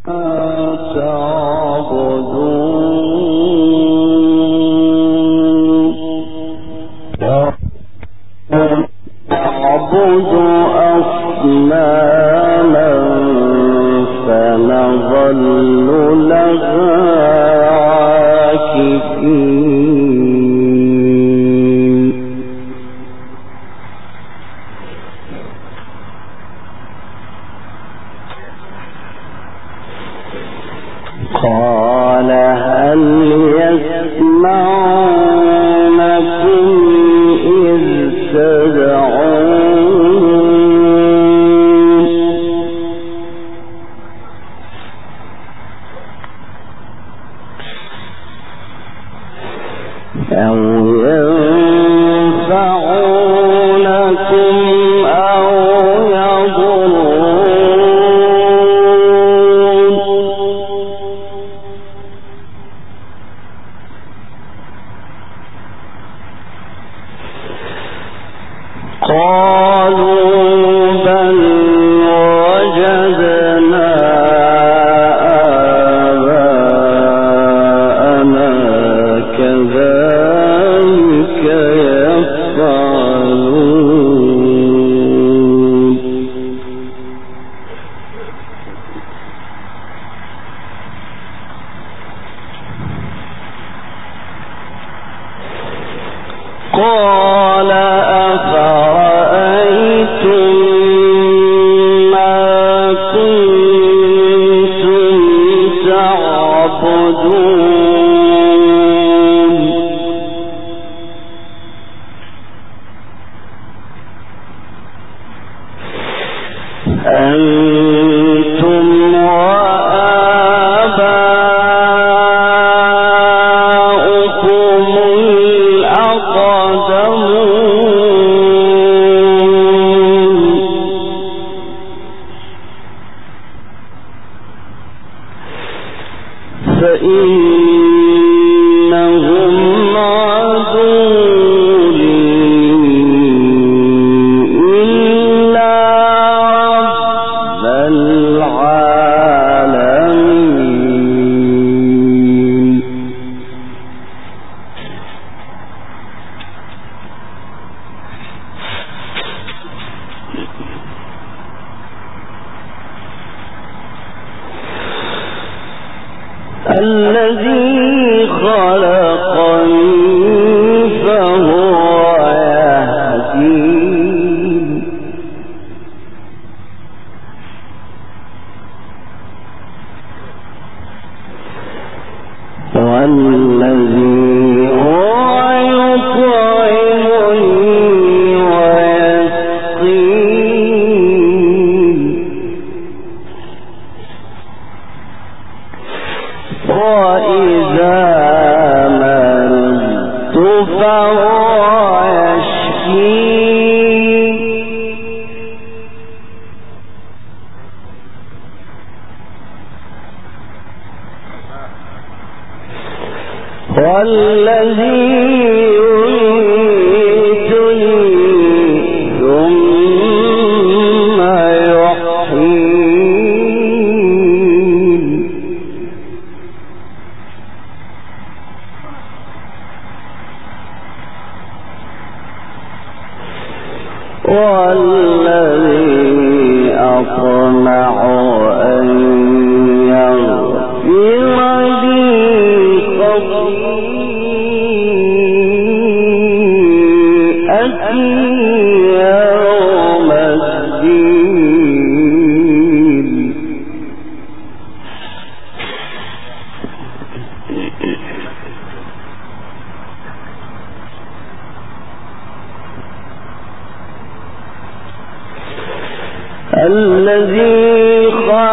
الذي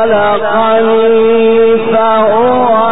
خلقني فهو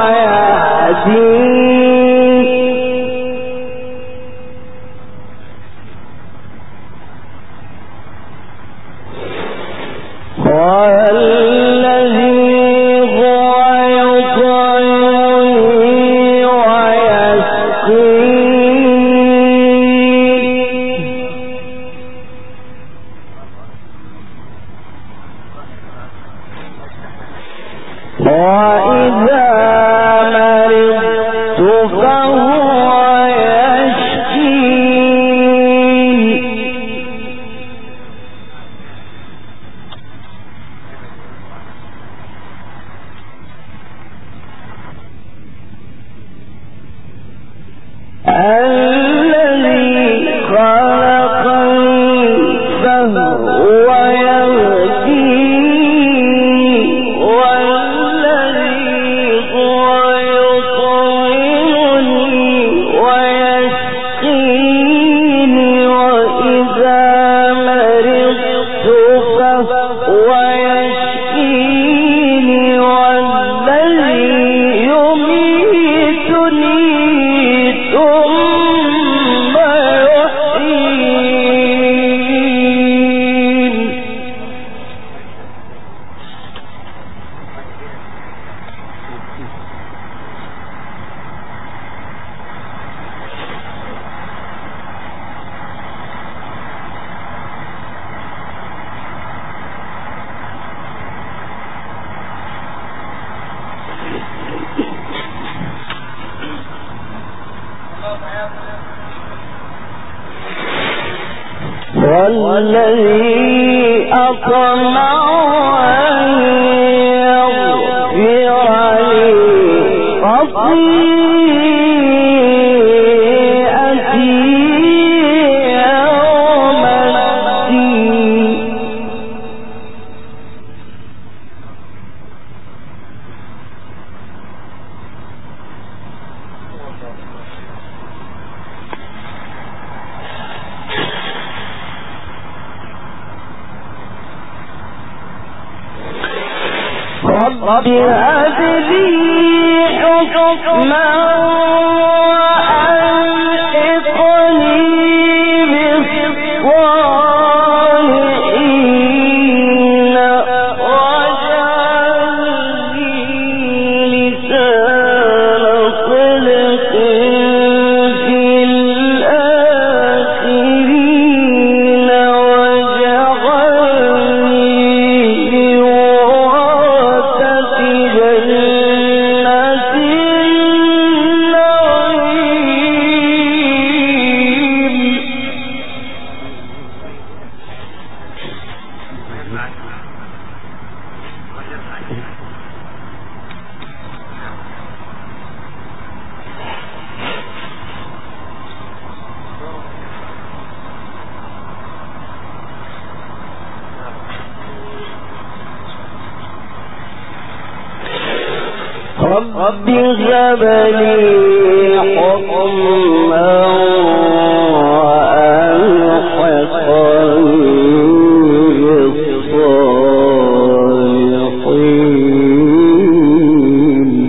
والذي أطمع أن يغفر لي خطيئتي يوم الدين. رب هب لي حكما وألحقني بالصالحين واجعل لي لسان صدق في الآخرين واجعلني رب هب لي حكما وألحقني بالصالحين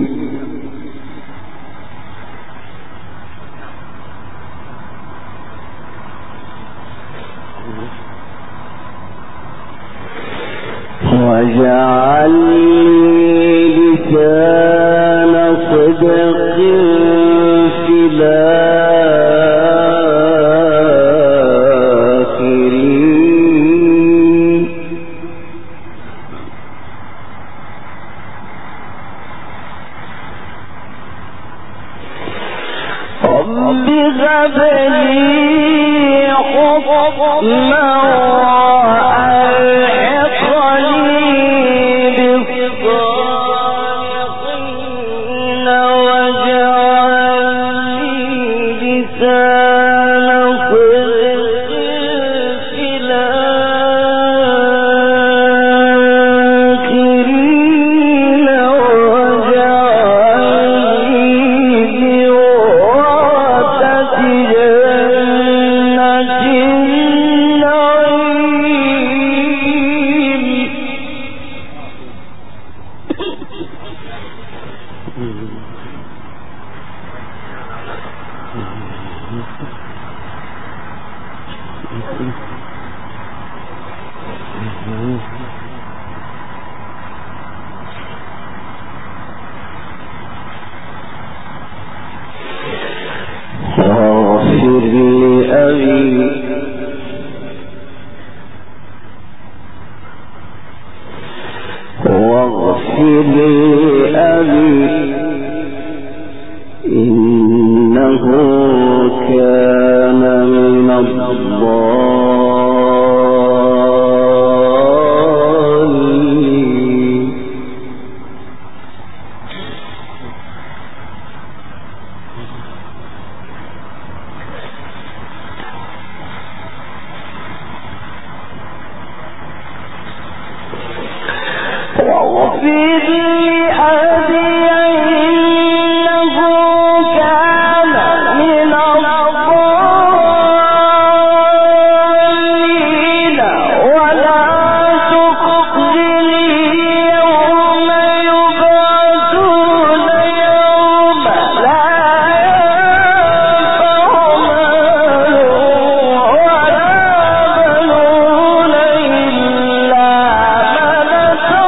واجعل لسان صدق في الآخرين رب هب لي حكما واغفر لأبي واغفر أبي إنه كان من الضالين واغفر لأبي إنه كان من الضالين ولا تخزني يوم يبعثون يوم لا ينفع مال ولا بنون إلا من أتى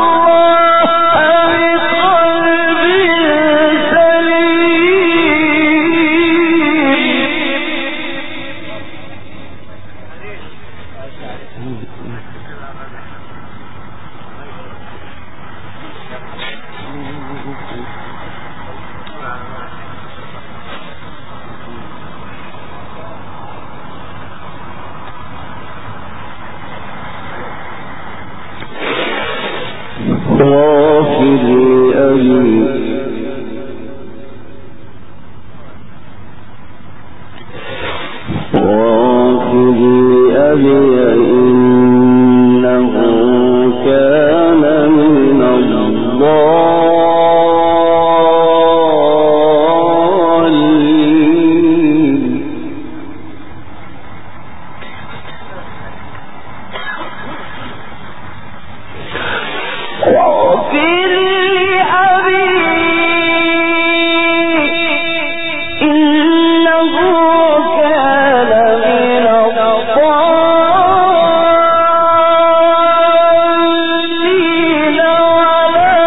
غافر أبي إنه كان من الضالين واغفر لأبي إنه كان من الضالين ولا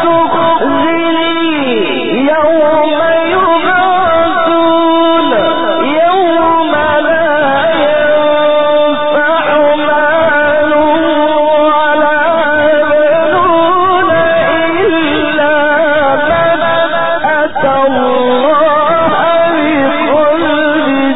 تخزني يوم يبعثون يوم لا ينفع مال ولا بنون إلا من أتى الله بقلب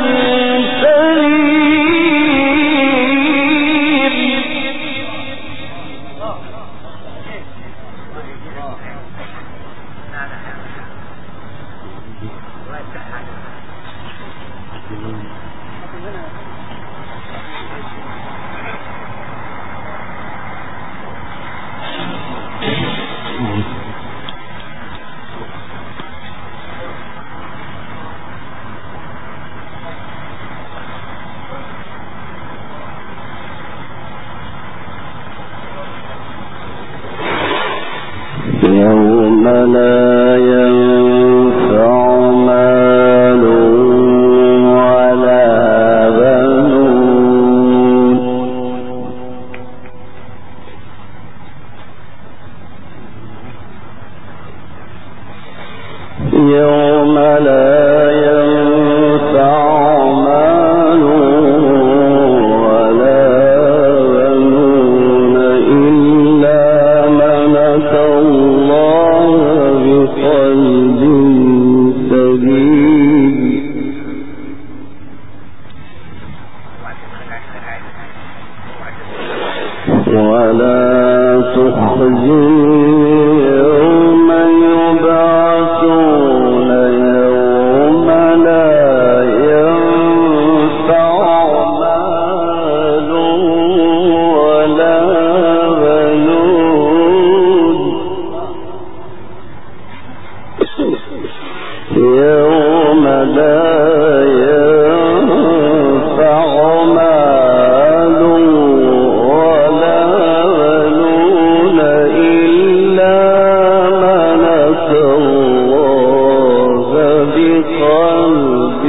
يوم لا ينفع مال ولا بنون يوم لا ينفع مال ولا بنون إلا من أتى الله بقلب سليم ولا تخزني يوم يبعثون يوم لا ينفع مال ولا بنون يوم لا ينفع مال ولا بنون إلا من أتى الله بقلب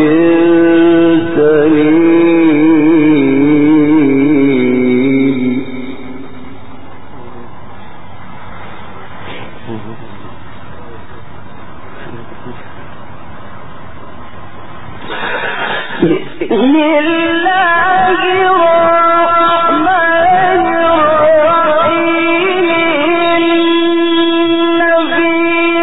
سليم بسم الله الرحمن الرحيم إن في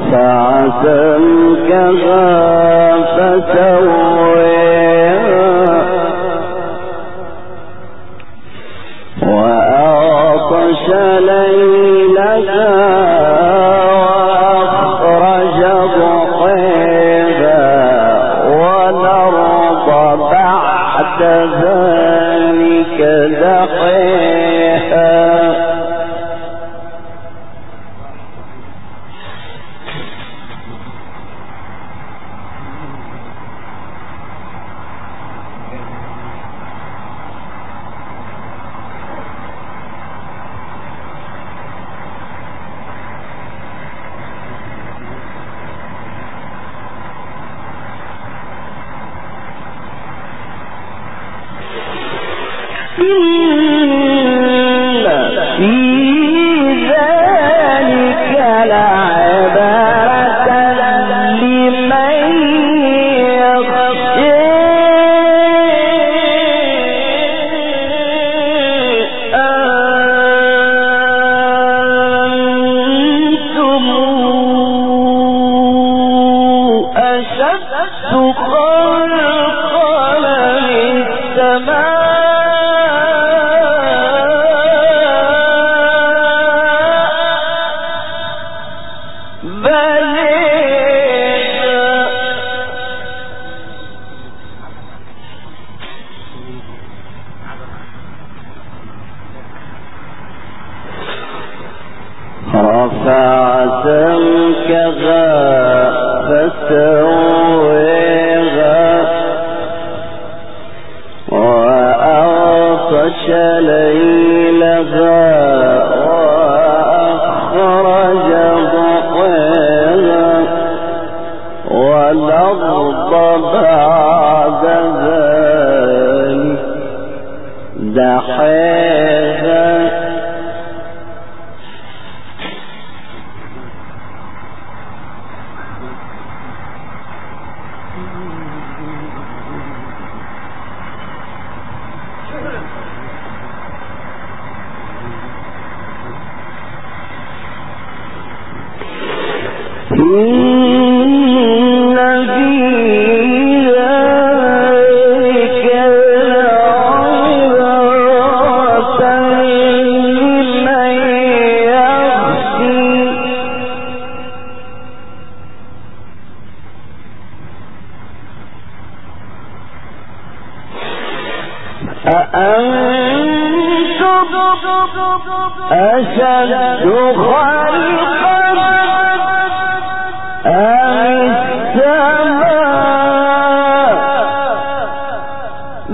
سمكها فسويها وأغطش ليلها وأخرج ضحيها والأرض بعد ذلك دحيها رفع سمكها فسويها وأغطش ليلها وأخرج ضحيها والأرض بعد ذلك دحيها أأنتم أشد خلقا أم السماء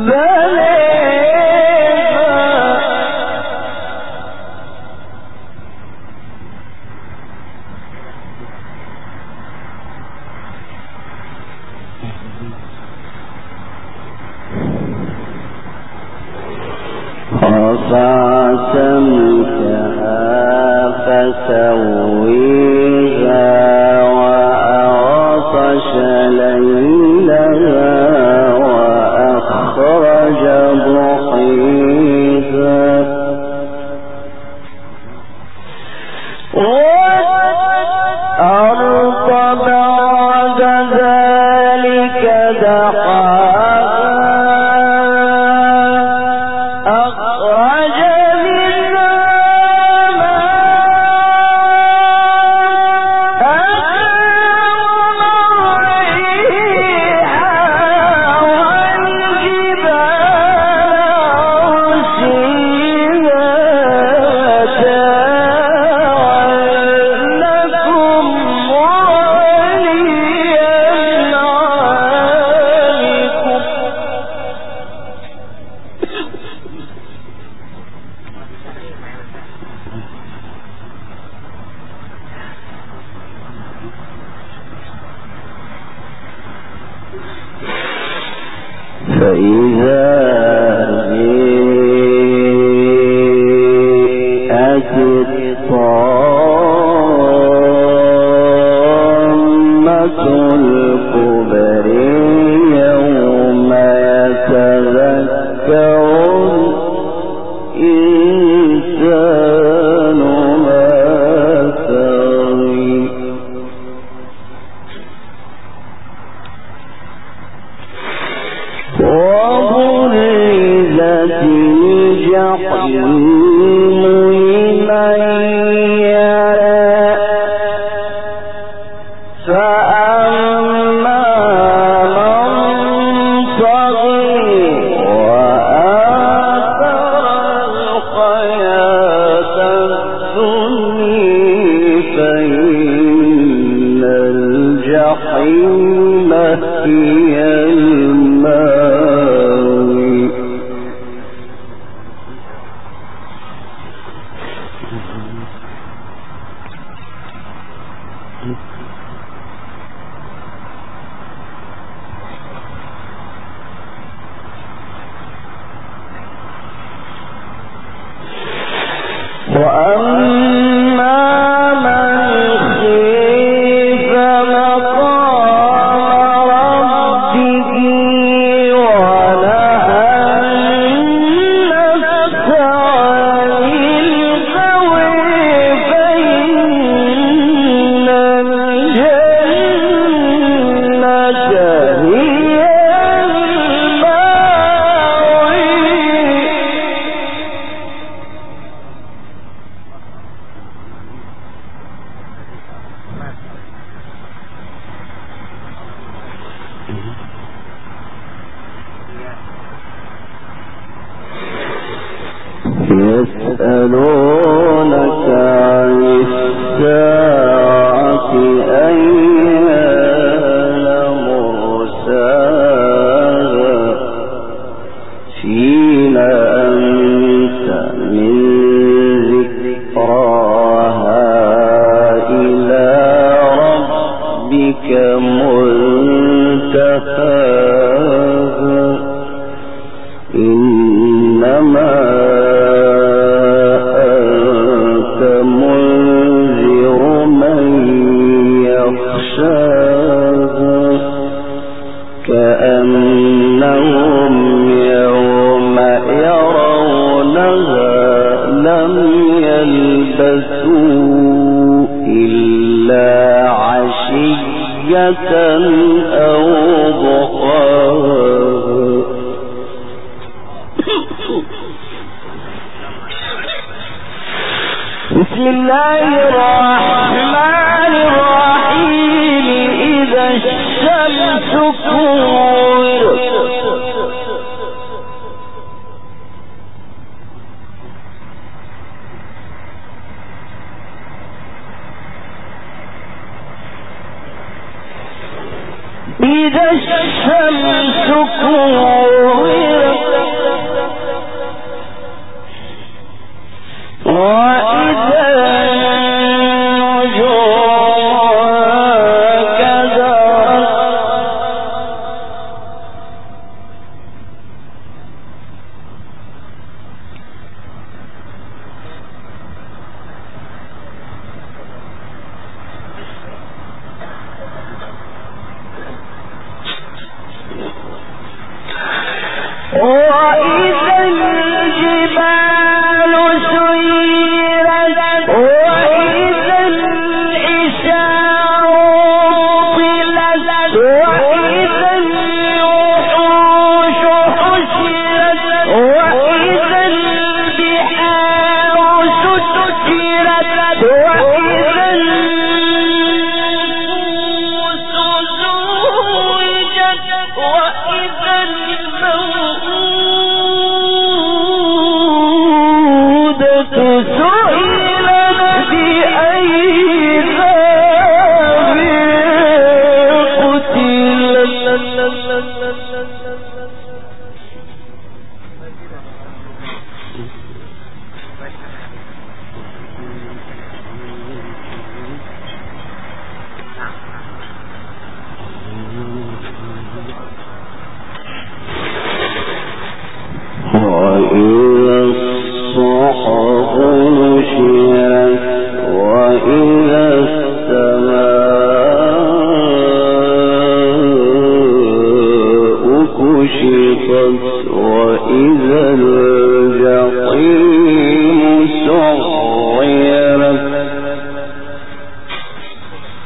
رفع سمكها فسويها وأغطش ليلها وأخرج ضحيها والأرض بعد ذلك دحاها فإذا جاءت الطامة الكبرى يوم يتذكر الإنسان ما سعى وبرزت الجحيم لمن يرى فأما من طغى وآثر الحياة الدنيا فإن الجحيم هي المأوى. وأما من خيف مقام ربه ونهى النفس عن الهوى فإن الجنة هي يسألونك عن الساعة أيان مرساها فيما أنت من ذكراها إلى ربك منتهاها إنما كأنهم يوم يرونها لم يلبثوا إلا عشية أو ضحاها. بسم الله الرحمن الرحيم. إذا الشمس كورت إذا الشمس كورت وإذا الجبال سيرت وإذا العشار طلت وإذا الوحوش حشرت وإذا البحار سجرت وإذا النفوس زوجت وإذا سئلت بأي ذنب قتلت. وإذا الصحف نشرت وإذا السماء كشطت وإذا الجحيم سعرت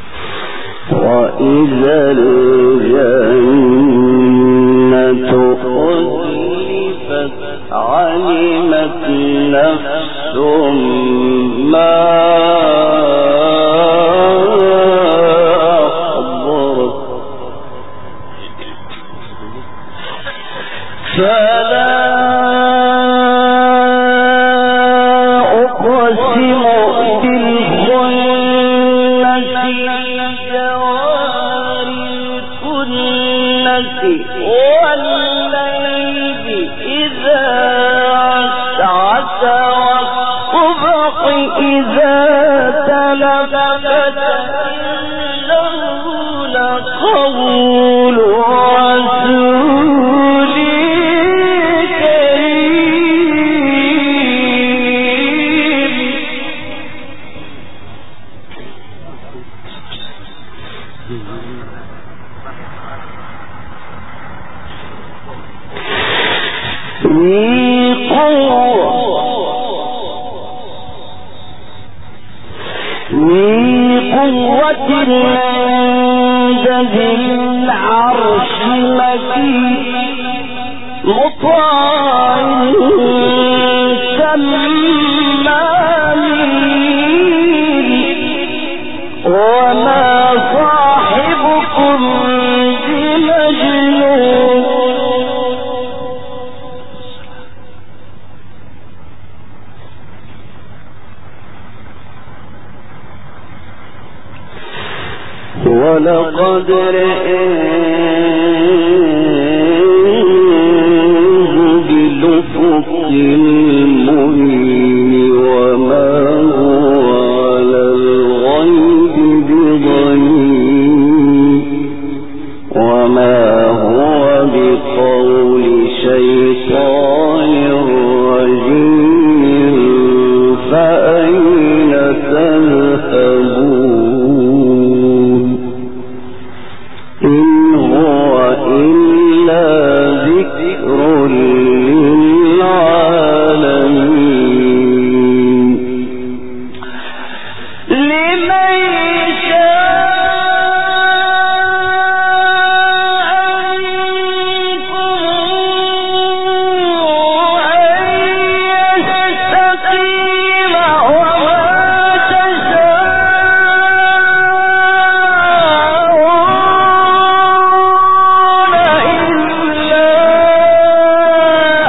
وإذا الجنة وأزلفت علمت نفس ما أحضرت فلا أقسم بالخنس الجوار الكنس والليل إذا عسعس والصبح إذا تنفس إنه لقول رسول كريم ذي قوة عند ذي العرش مكين مطاع ثم أمين وما صاحبكم بمجنون ولقد رآه بالأفق المبين وما هو على الغيب بضنين وما هو بقول شيطان رجيم فأين تذهبون إن هو إلا ذكر للعالمين لمن شاء منكم أن يستقيم وما تشاءون إلا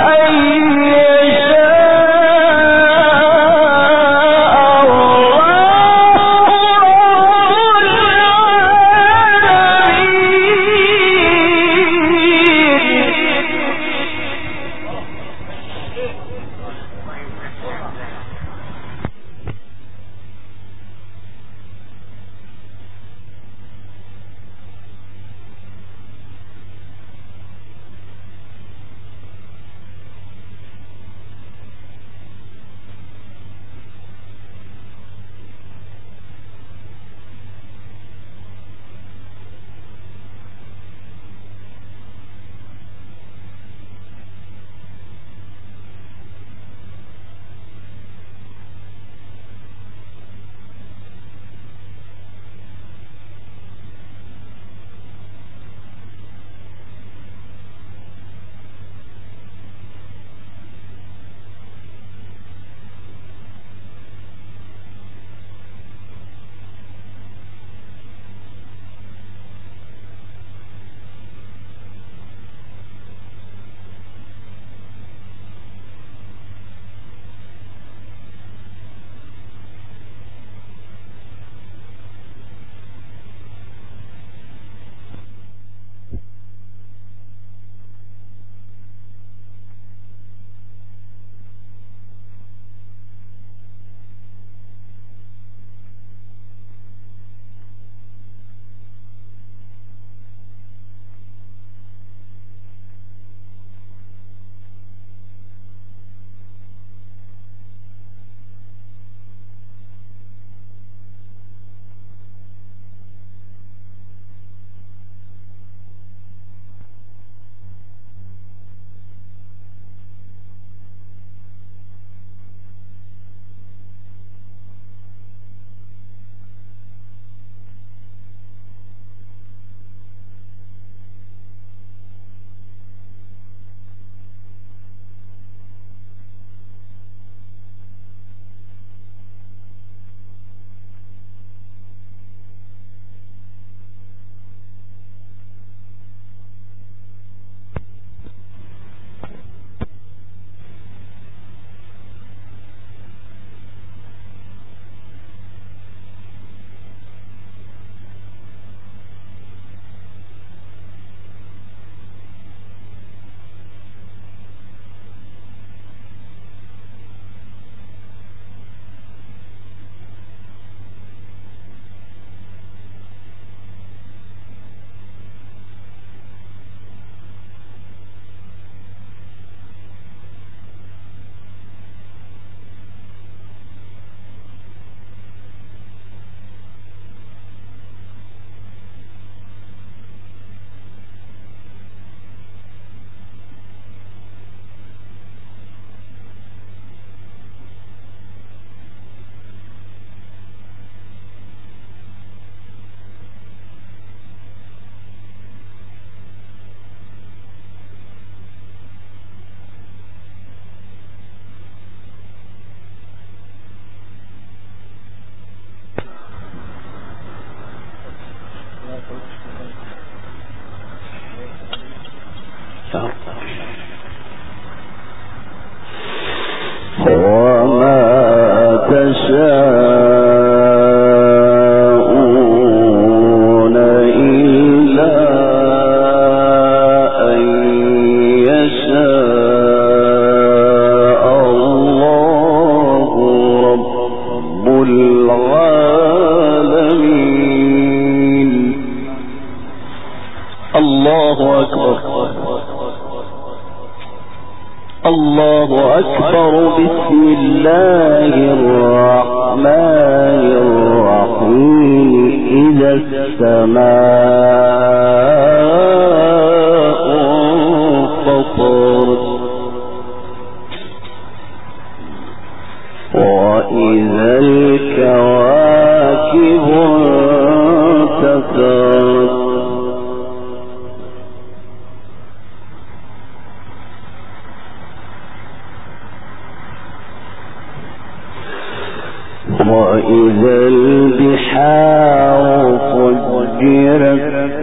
وإذا البحار فجرت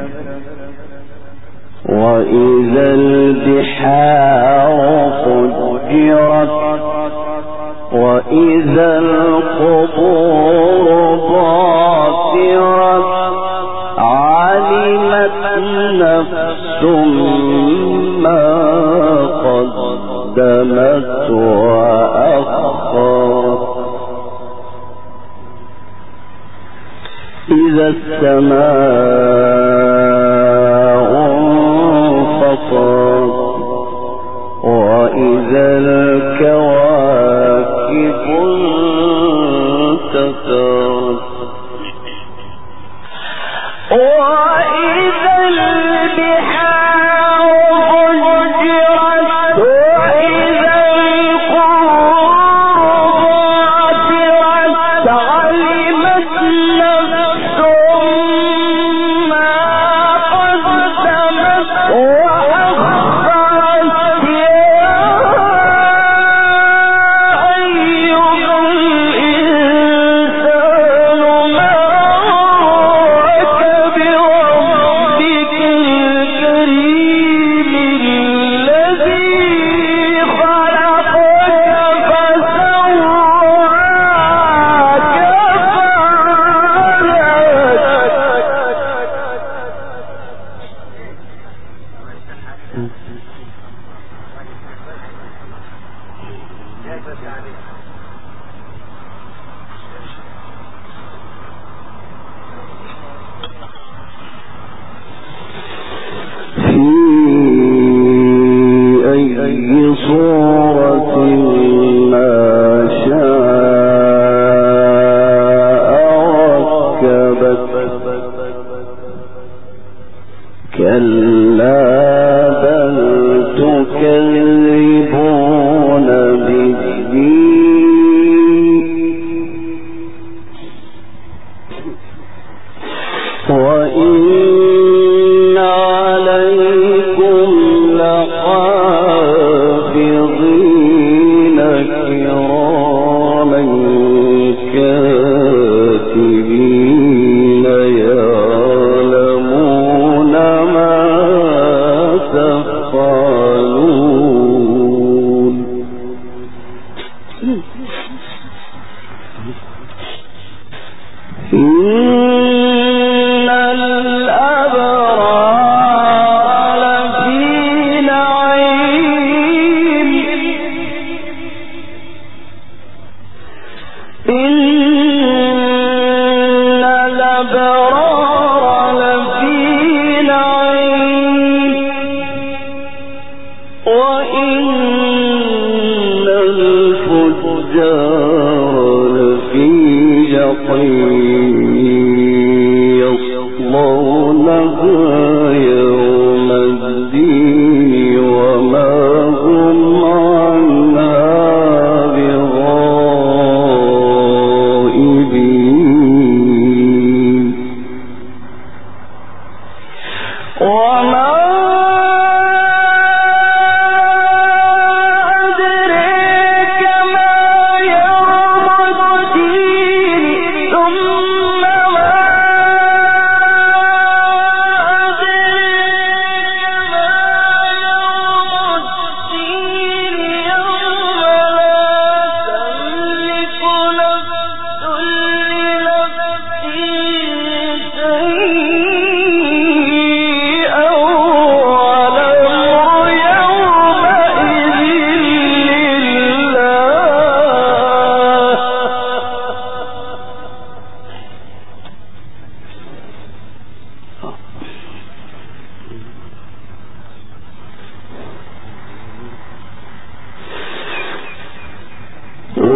وإذا البحار فجرت وإذا القبور بعثرت علمت نفس ما قدمت وأخرت إذا السماء انفطرت وإذا الكواكب انتثرت وإذا البحار فجرت وإذا القبور بعثرت علمت نفس ما قدمت وأخرت يا أيها الإنسان ما غرك بربك الكريم الذي خلقك فسواك في أي صورة ما شاء ركبك كلا بل تكذبون بالدين وإن عليكم لحافظين كراما كاتبين يعلمون ما تفعلون إن الأبرار لفي نعيم إن الأبرار لفي نعيم وإن الفجار لفي جحيم يصلونها يوم الدين وما هم عنها بغائبين وما أدريك ما يوم الدين ثم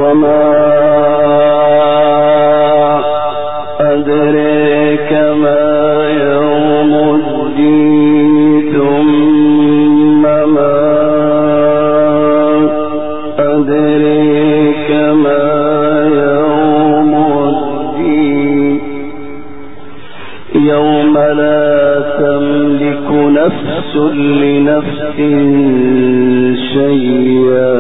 وما أدريك ما يوم الدين ثم ما أدريك ما يوم الدين يوم لا تملك نفس لنفس شيئا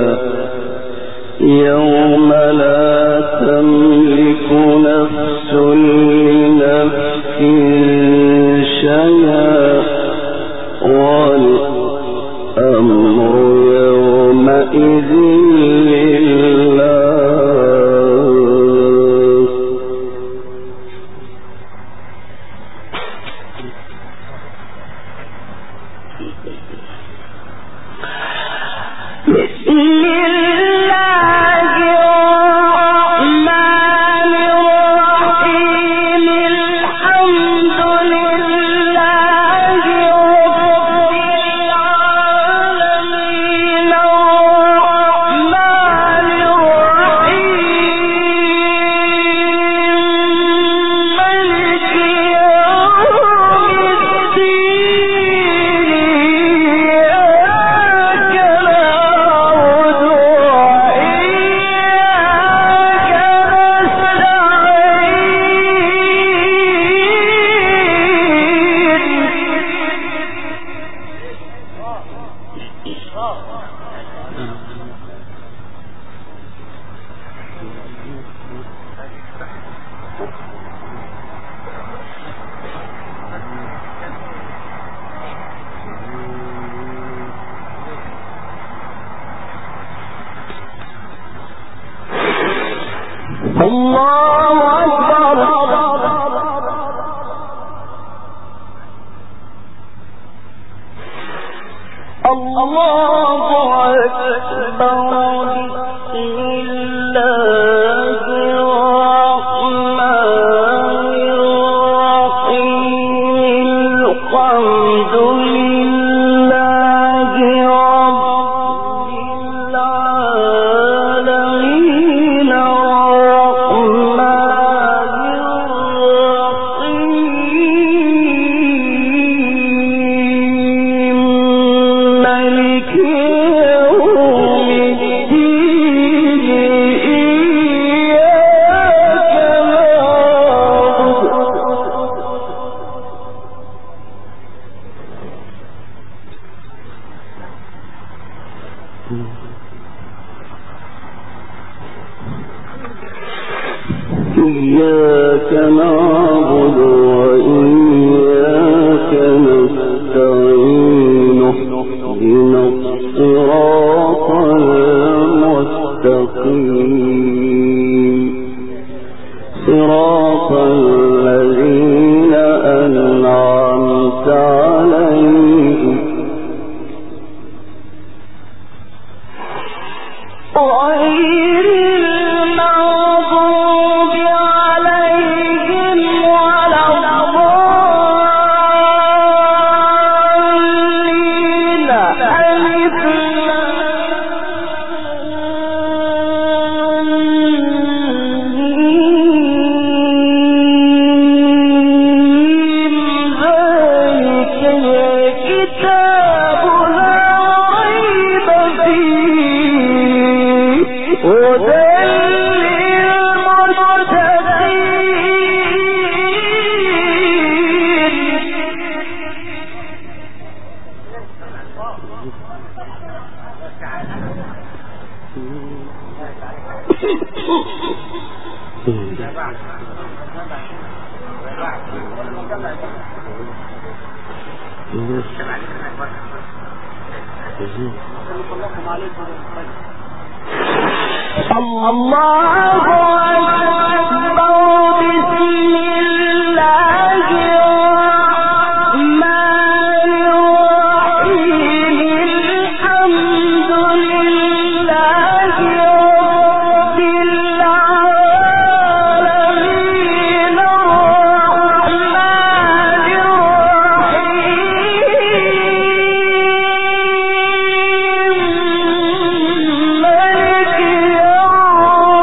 يوم لا تملك نفس لنفس شيئا والأمر يومئذ لله إياك نعبد وإياك نستعين اهدنا الصراط المستقيم صراط الذين أنعمت عليهم غير المغضوب عليهم ولا الضالين ألف ذلك الكتاب لا ريب فيه هدى الله أكبر بسم الله الرحمن الرحيم الحمد لله رب العالمين الرحمن الرحيم مالك يوم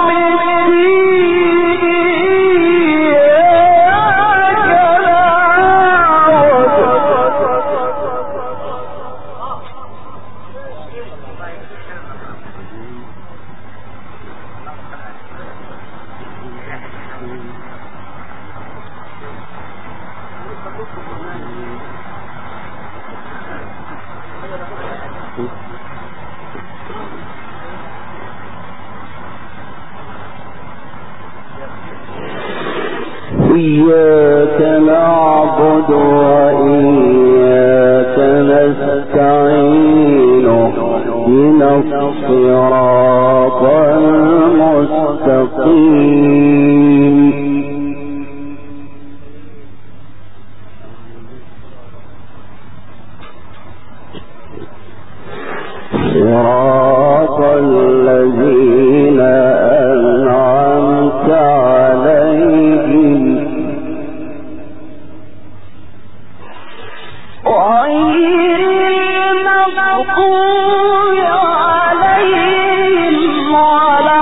إياك نعبد وإياك نستعين اهدنا الصراط المستقيم صراط الذين أنعمت عليهم غير المغضوب عليهم ولا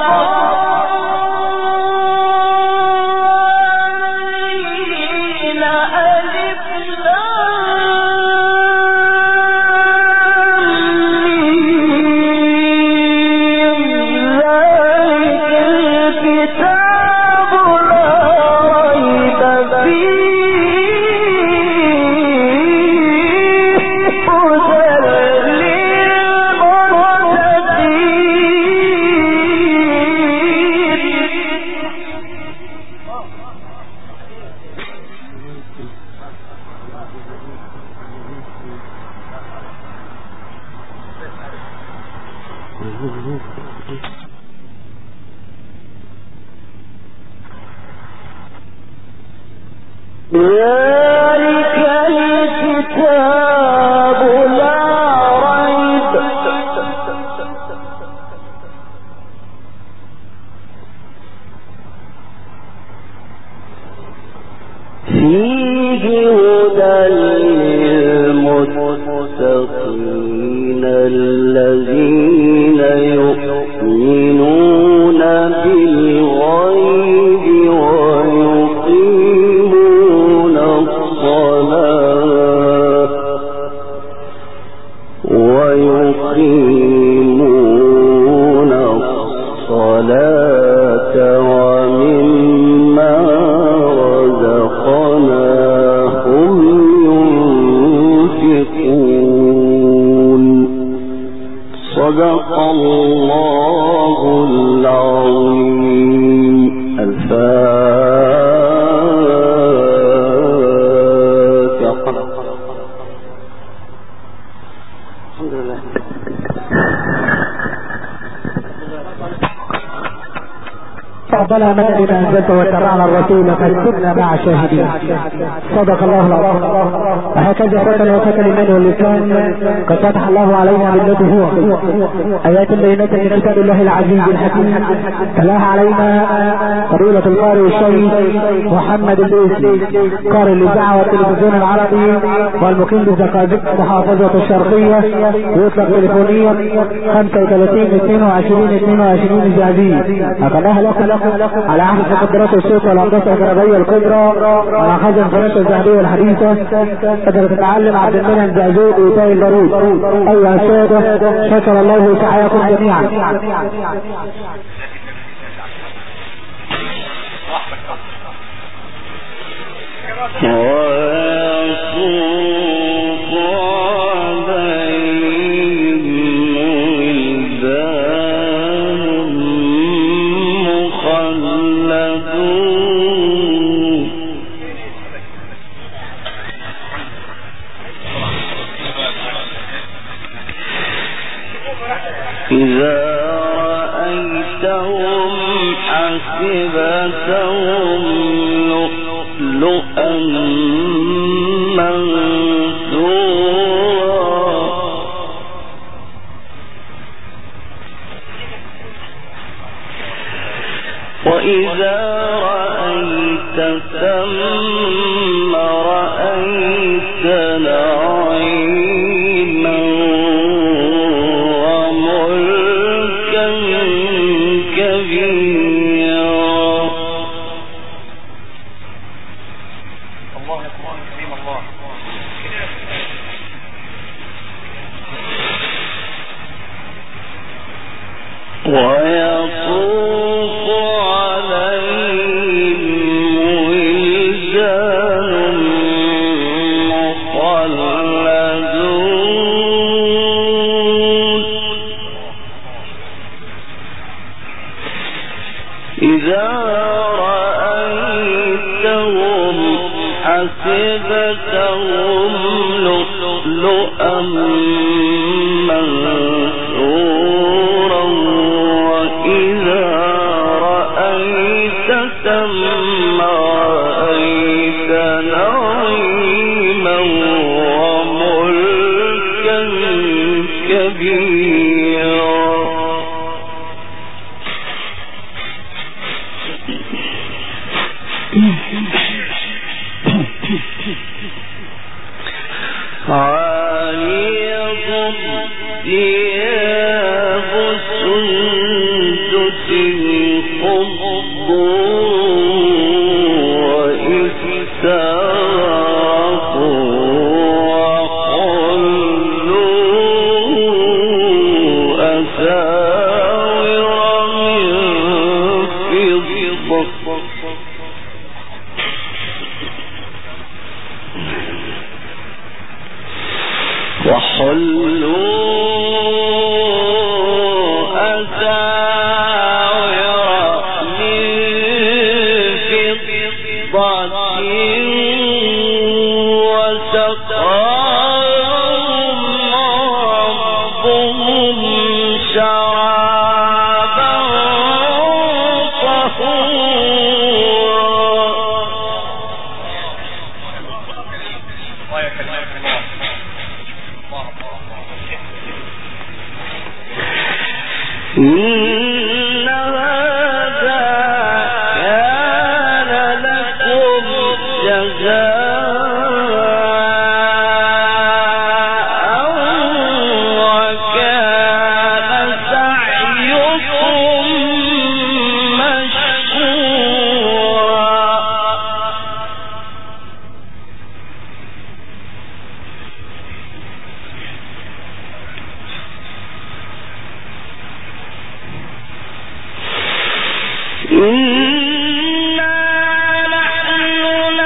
الضالين ألف ذلك الكتاب لا ريب فيه هدى للمتقين الذين يؤمنون بالغيب ويقيمون الصلاة ومما رزقناهم ينفقون صدق الله العظيم. الفاتحة. الحمد لله. ربنا من الذين انزلت واتبعنا الرسول فاكتبنا مع الشاهدين. صدق الله العظيم. وهكذا فتن وفتن المال واللسان قد فتح الله علينا بالذي هو ايات بينات من كتاب الله العزيز الحكيم تلاها علينا فضيلة القارئ الشهيد محمد البيسي قارئ الاذاعه والتلفزيون العربي والمقيم بزقازيق محافظة الشرقية ويطلق تليفونيا 35 22 22 الزعزيز. أقلها لكم على عهد مقدرات الصوت والهندسة الجربية الكبرى ومعخذ القناة الذهبية الحديثة. قدر تتعلم عبد المنعم زعزوق وإيتاء البارود. أيها السادة شكر الله سعيكم جميعا. إذا رأيتهم حسبتهم لؤلؤا منثورا وإذا رأيت ثم رأيت نعيما وملكا كبيرا. الله أكبر. كريم الله. ويطوف عليهم ولدان مخلدون إذا رأيتهم حسبتهم لؤلؤا منثورا وإذا رأيت ثم رأيت نعيما وملكا كبيرا. عاليهم ثياب سندس خضر وإستبرق وحلوا أساور من فضة وسقاهم ربهم شرابا إن هذا كان لكم جزاء وكان سعيكم مشكورا. إنا نحن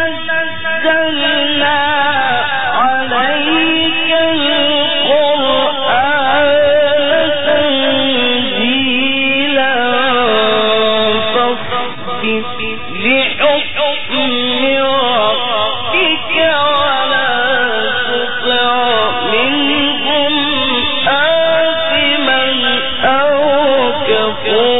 نزلنا عليك القرآن تنزيلا فاصبر لحكم ربك ولا تطع منهم آثما أو كفورا.